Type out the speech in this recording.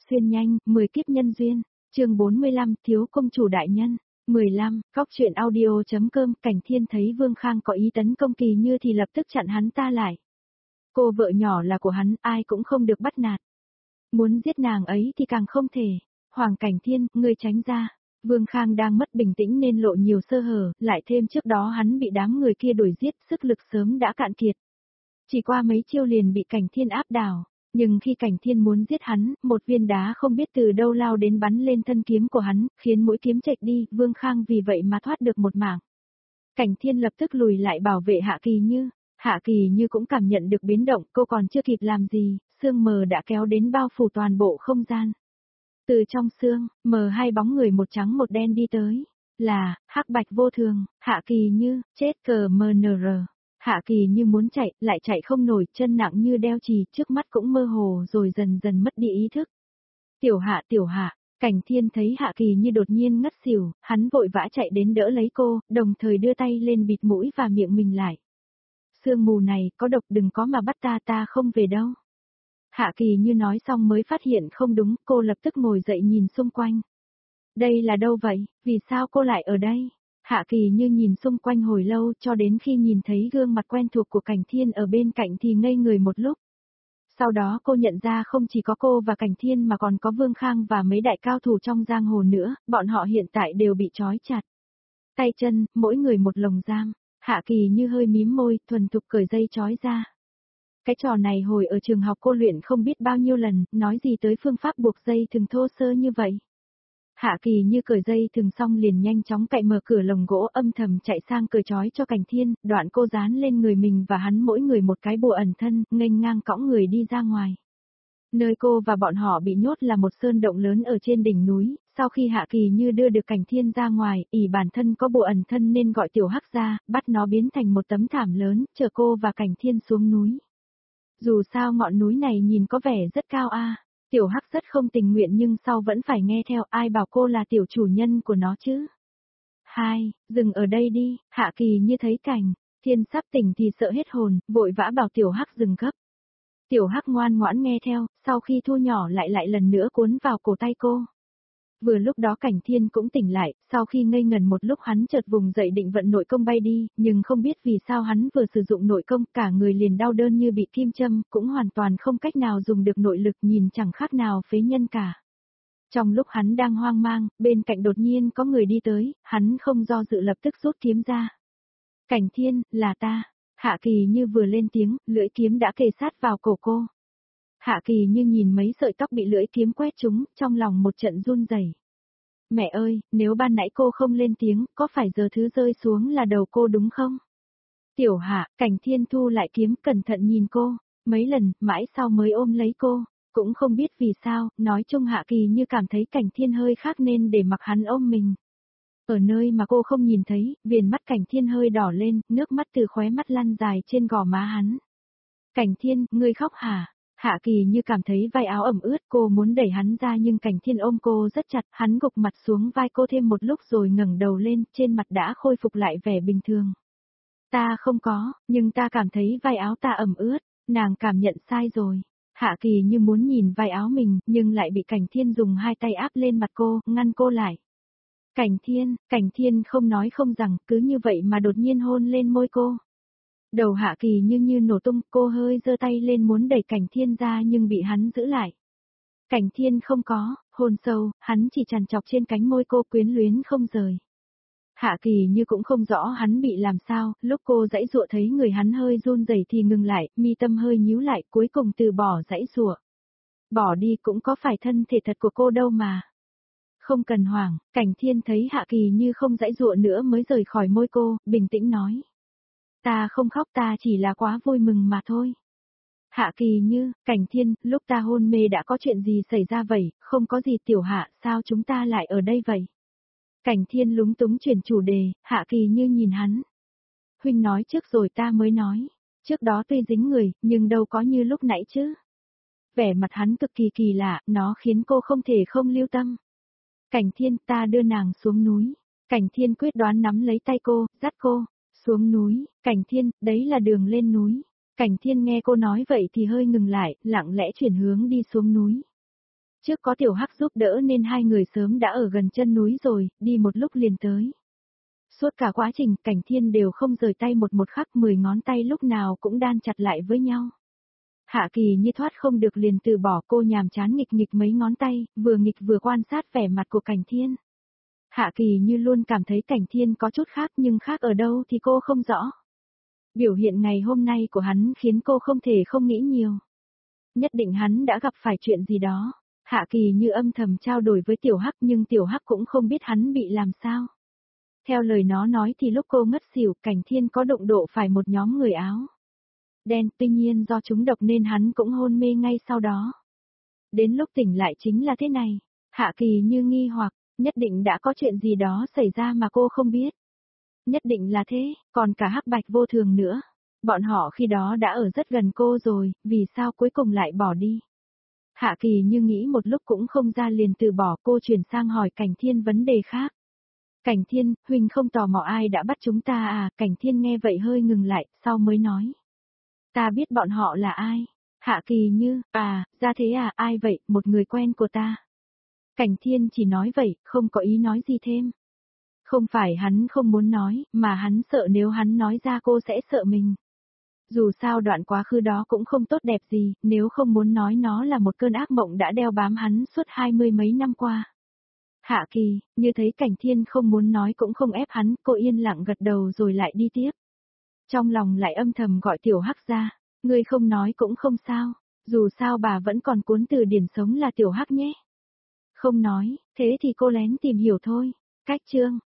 xuyên nhanh, 10 kiếp nhân duyên, chương 45, thiếu công chủ đại nhân. 15, Cóc truyện audio.com. Cảnh Thiên thấy Vương Khang có ý tấn công Kỳ Như thì lập tức chặn hắn ta lại. Cô vợ nhỏ là của hắn, ai cũng không được bắt nạt. Muốn giết nàng ấy thì càng không thể. Hoàng Cảnh Thiên, ngươi tránh ra. Vương Khang đang mất bình tĩnh nên lộ nhiều sơ hở, lại thêm trước đó hắn bị đám người kia đuổi giết, sức lực sớm đã cạn kiệt. Chỉ qua mấy chiêu liền bị Cảnh Thiên áp đảo. Nhưng khi Cảnh Thiên muốn giết hắn, một viên đá không biết từ đâu lao đến bắn lên thân kiếm của hắn, khiến mũi kiếm chệch đi, Vương Khang vì vậy mà thoát được một mảng. Cảnh Thiên lập tức lùi lại bảo vệ Hạ Kỳ Như. Hạ Kỳ Như cũng cảm nhận được biến động, cô còn chưa kịp làm gì, sương mờ đã kéo đến bao phủ toàn bộ không gian. Từ trong sương, mờ hai bóng người một trắng một đen đi tới. Là, Hắc Bạch Vô Thường, Hạ Kỳ Như, chết cờ MNR. Hạ Kỳ Như muốn chạy, lại chạy không nổi, chân nặng như đeo chì, trước mắt cũng mơ hồ rồi dần dần mất đi ý thức. Tiểu Hạ, Cảnh Thiên thấy Hạ Kỳ Như đột nhiên ngất xỉu, hắn vội vã chạy đến đỡ lấy cô, đồng thời đưa tay lên bịt mũi và miệng mình lại. Sương mù này, có độc, đừng có mà bắt ta không về đâu. Hạ Kỳ Như nói xong mới phát hiện không đúng, cô lập tức ngồi dậy nhìn xung quanh. Đây là đâu vậy, vì sao cô lại ở đây? Hạ Kỳ Như nhìn xung quanh hồi lâu cho đến khi nhìn thấy gương mặt quen thuộc của Cảnh Thiên ở bên cạnh thì ngây người một lúc. Sau đó cô nhận ra không chỉ có cô và Cảnh Thiên mà còn có Vương Khang và mấy đại cao thủ trong giang hồ nữa, bọn họ hiện tại đều bị trói chặt. Tay chân, mỗi người một lồng giam. Hạ Kỳ Như hơi mím môi, thuần thục cởi dây trói ra. Cái trò này hồi ở trường học cô luyện không biết bao nhiêu lần, nói gì tới phương pháp buộc dây thừng thô sơ như vậy. Hạ Kỳ Như cởi dây thừng xong liền nhanh chóng cạy mở cửa lồng gỗ, âm thầm chạy sang cởi trói cho Cảnh Thiên, đoạn cô dán lên người mình và hắn mỗi người một cái bùa ẩn thân, nghênh ngang cõng người đi ra ngoài. Nơi cô và bọn họ bị nhốt là một sơn động lớn ở trên đỉnh núi, sau khi Hạ Kỳ Như đưa được Cảnh Thiên ra ngoài, ỷ bản thân có bùa ẩn thân nên gọi Tiểu Hắc ra, bắt nó biến thành một tấm thảm lớn, chở cô và Cảnh Thiên xuống núi. Dù sao ngọn núi này nhìn có vẻ rất cao a. Tiểu Hắc rất không tình nguyện nhưng sau vẫn phải nghe theo, ai bảo cô là tiểu chủ nhân của nó chứ. Dừng ở đây đi. Hạ Kỳ Như thấy Cảnh Thiên sắp tỉnh thì sợ hết hồn, vội vã bảo Tiểu Hắc dừng gấp. Tiểu Hắc ngoan ngoãn nghe theo, sau khi thu nhỏ lại lần nữa cuốn vào cổ tay cô. Vừa lúc đó Cảnh Thiên cũng tỉnh lại, sau khi ngây ngần một lúc hắn chợt vùng dậy định vận nội công bay đi, nhưng không biết vì sao hắn vừa sử dụng nội công cả người liền đau đớn như bị kim châm, cũng hoàn toàn không cách nào dùng được nội lực, nhìn chẳng khác nào phế nhân cả. Trong lúc hắn đang hoang mang, bên cạnh đột nhiên có người đi tới, hắn không do dự lập tức rút kiếm ra. Cảnh Thiên, là ta. Hạ Kỳ Như vừa lên tiếng, lưỡi kiếm đã kề sát vào cổ cô. Hạ Kỳ Như nhìn mấy sợi tóc bị lưỡi kiếm quét trúng, trong lòng một trận run rẩy. Mẹ ơi, nếu ban nãy cô không lên tiếng, có phải giờ thứ rơi xuống là đầu cô đúng không? Tiểu Hạ, Cảnh Thiên thu lại kiếm, cẩn thận nhìn cô, mấy lần, mãi sau mới ôm lấy cô, cũng không biết vì sao, nói chung Hạ Kỳ Như cảm thấy Cảnh Thiên hơi khác nên để mặc hắn ôm mình. Ở nơi mà cô không nhìn thấy, viền mắt Cảnh Thiên hơi đỏ lên, nước mắt từ khóe mắt lăn dài trên gò má hắn. Cảnh Thiên, ngươi khóc hả? Hạ Kỳ Như cảm thấy vai áo ẩm ướt, cô muốn đẩy hắn ra nhưng Cảnh Thiên ôm cô rất chặt, hắn gục mặt xuống vai cô thêm một lúc rồi ngẩng đầu lên, trên mặt đã khôi phục lại vẻ bình thường. Ta không có, nhưng ta cảm thấy vai áo ta ẩm ướt, nàng cảm nhận sai rồi. Hạ Kỳ Như muốn nhìn vai áo mình, nhưng lại bị Cảnh Thiên dùng hai tay áp lên mặt cô, ngăn cô lại. Cảnh Thiên không nói không rằng, cứ như vậy mà đột nhiên hôn lên môi cô. Đầu Hạ Kỳ như nổ tung, cô hơi giơ tay lên muốn đẩy Cảnh Thiên ra nhưng bị hắn giữ lại. Cảnh Thiên không có, hôn sâu, hắn chỉ chằn chọc trên cánh môi cô, quyến luyến không rời. Hạ Kỳ Như cũng không rõ hắn bị làm sao, lúc cô giãy giụa thấy người hắn hơi run rẩy thì ngừng lại, mi tâm hơi nhíu lại, cuối cùng từ bỏ giãy giụa. Bỏ đi cũng có phải thân thể thật của cô đâu mà. Không cần hoảng, Cảnh Thiên thấy Hạ Kỳ Như không giãy giụa nữa mới rời khỏi môi cô, bình tĩnh nói. Ta không khóc, ta chỉ là quá vui mừng mà thôi. Hạ Kỳ Như, Cảnh Thiên, lúc ta hôn mê đã có chuyện gì xảy ra vậy? Không có gì Tiểu Hạ, sao chúng ta lại ở đây vậy? Cảnh Thiên lúng túng chuyển chủ đề, Hạ Kỳ Như nhìn hắn. Huynh nói trước rồi ta mới nói. Trước đó tuy dính người, nhưng đâu có như lúc nãy chứ. Vẻ mặt hắn cực kỳ kỳ lạ, nó khiến cô không thể không lưu tâm. Cảnh Thiên, ta đưa nàng xuống núi. Cảnh Thiên quyết đoán nắm lấy tay cô, dắt cô. Xuống núi, Cảnh Thiên, đấy là đường lên núi. Cảnh Thiên nghe cô nói vậy thì hơi ngừng lại, lặng lẽ chuyển hướng đi xuống núi. Trước có tiểu hắc giúp đỡ nên hai người sớm đã ở gần chân núi rồi, đi một lúc liền tới. Suốt cả quá trình, Cảnh Thiên đều không rời tay một khắc, 10 ngón tay lúc nào cũng đan chặt lại với nhau. Hạ Kỳ như thoát không được liền từ bỏ, cô nhàm chán nghịch nghịch mấy ngón tay, vừa nghịch vừa quan sát vẻ mặt của Cảnh Thiên. Hạ Kỳ như luôn cảm thấy Cảnh Thiên có chút khác nhưng khác ở đâu thì cô không rõ. Biểu hiện ngày hôm nay của hắn khiến cô không thể không nghĩ nhiều. Nhất định hắn đã gặp phải chuyện gì đó. Hạ Kỳ như âm thầm trao đổi với Tiểu Hắc nhưng Tiểu Hắc cũng không biết hắn bị làm sao. Theo lời nó nói thì lúc cô ngất xỉu, Cảnh Thiên có đụng độ phải một nhóm người áo đen, tuy nhiên do trúng độc nên hắn cũng hôn mê ngay sau đó. Đến lúc tỉnh lại chính là thế này. Hạ Kỳ như nghi hoặc, nhất định đã có chuyện gì đó xảy ra mà cô không biết. Nhất định là thế, còn cả Hắc Bạch Vô Thường nữa. Bọn họ khi đó đã ở rất gần cô rồi, vì sao cuối cùng lại bỏ đi? Hạ Kỳ như nghĩ một lúc cũng không ra liền từ bỏ, cô chuyển sang hỏi Cảnh Thiên vấn đề khác. Cảnh Thiên, huynh không tò mò ai đã bắt chúng ta à? Cảnh Thiên nghe vậy hơi ngừng lại, sau mới nói. Ta biết bọn họ là ai. Hạ Kỳ như, ra thế à, ai vậy, một người quen của ta. Cảnh Thiên chỉ nói vậy, không có ý nói gì thêm. Không phải hắn không muốn nói, mà hắn sợ nếu hắn nói ra cô sẽ sợ mình. Dù sao đoạn quá khứ đó cũng không tốt đẹp gì, nếu không muốn nói nó là một cơn ác mộng đã đeo bám hắn suốt 20 mấy năm qua. Hạ Kỳ, như thấy Cảnh Thiên không muốn nói cũng không ép hắn, cô yên lặng gật đầu rồi lại đi tiếp. Trong lòng lại âm thầm gọi Tiểu Hắc ra, ngươi không nói cũng không sao, dù sao bà vẫn còn cuốn từ điển sống là Tiểu Hắc nhé. Không nói, thế thì cô lén tìm hiểu thôi. Cách chương